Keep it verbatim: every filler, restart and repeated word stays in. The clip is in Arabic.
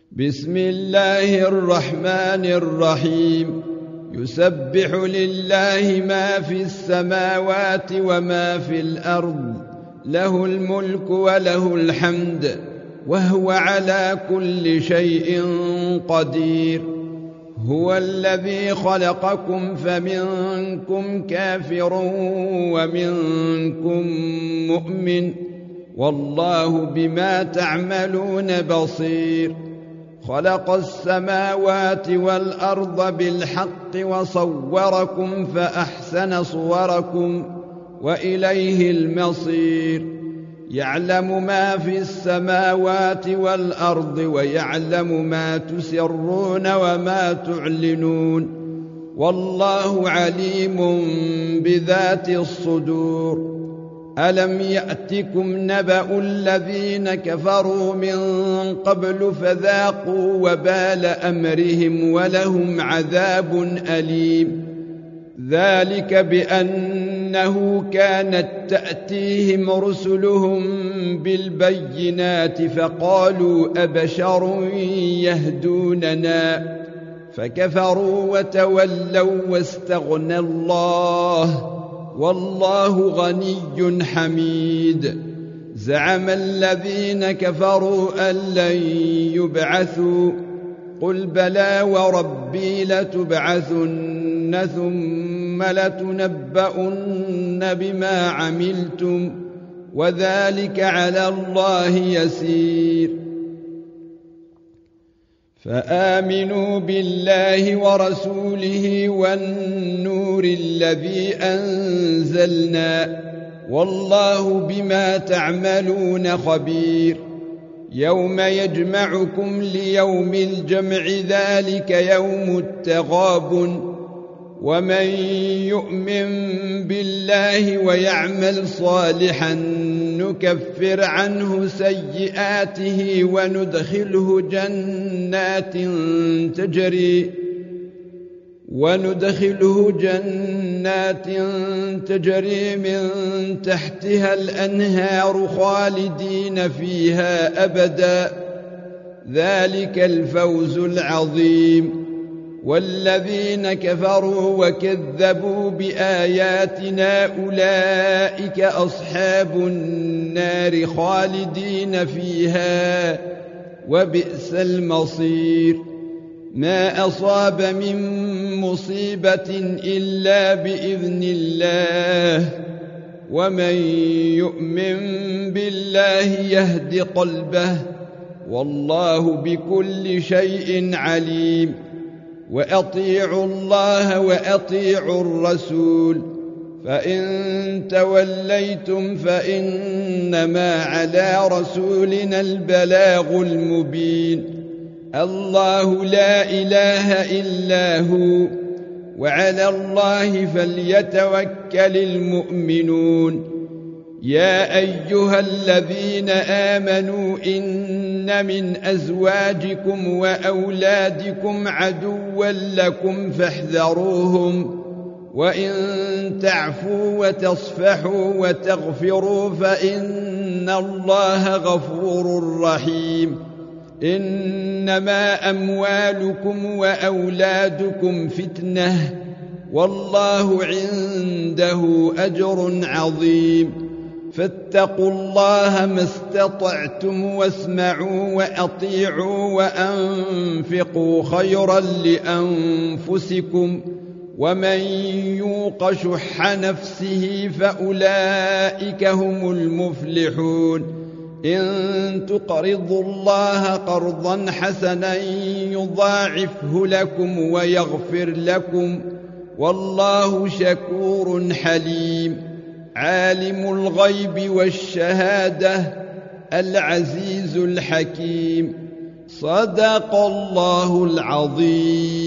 بسم الله الرحمن الرحيم يسبح لله ما في السماوات وما في الأرض له الملك وله الحمد وهو على كل شيء قدير هو الذي خلقكم فمنكم كافر ومنكم مؤمن والله بما تعملون بصير خلق السماوات والأرض بالحق وصوركم فأحسن صوركم وإليه المصير يعلم ما في السماوات والأرض ويعلم ما تسرون وما تعلنون والله عليم بذات الصدور ألم يأتكم نبأ الذين كفروا من قبل فذاقوا وبال أمرهم ولهم عذاب أليم ذلك بأنه كانت تأتيهم رسلهم بالبينات فقالوا أبشر يهدوننا فكفروا وتولوا واستغنى الله والله غني حميد زعم الذين كفروا أن لن يبعثوا قل بلى وربي لتبعثن ثم لتنبؤن بما عملتم وذلك على الله يسير فآمنوا بالله ورسوله والنور الذي أنزلنا والله بما تعملون خبير يوم يجمعكم ليوم الجمع ذلك يوم التغابن ومن يؤمن بالله ويعمل صالحا نكفر عنه سيئاته وندخله جنات تجري وندخله جنات تجري من تحتها الأنهار خالدين فيها أبدا ذلك الفوز العظيم والذين كفروا وكذبوا بآياتنا أولئك أصحاب النار خالدين فيها وبئس المصير ما أصاب من مصيبة إلا بإذن الله ومن يؤمن بالله يهد قلبه والله بكل شيء عليم وأطيعوا الله وأطيعوا الرسول فإن توليتم فإنما على رسولنا البلاغ المبين الله لا إله إلا هو وعلى الله فليتوكل المؤمنون يا أيها الذين آمنوا إن من أزواجكم وأولادكم عدوا لكم فاحذروهم وإن تعفوا وتصفحوا وتغفروا فإن الله غفور رحيم إنما أموالكم وأولادكم فتنة والله عنده أجر عظيم فاتقوا الله ما استطعتم واسمعوا وأطيعوا وأنفقوا خيرا لأنفسكم ومن يوق شح نفسه فأولئك هم المفلحون إن تقرضوا الله قرضا حسنا يضاعفه لكم ويغفر لكم والله شكور حليم عالم الغيب والشهادة العزيز الحكيم صدق الله العظيم.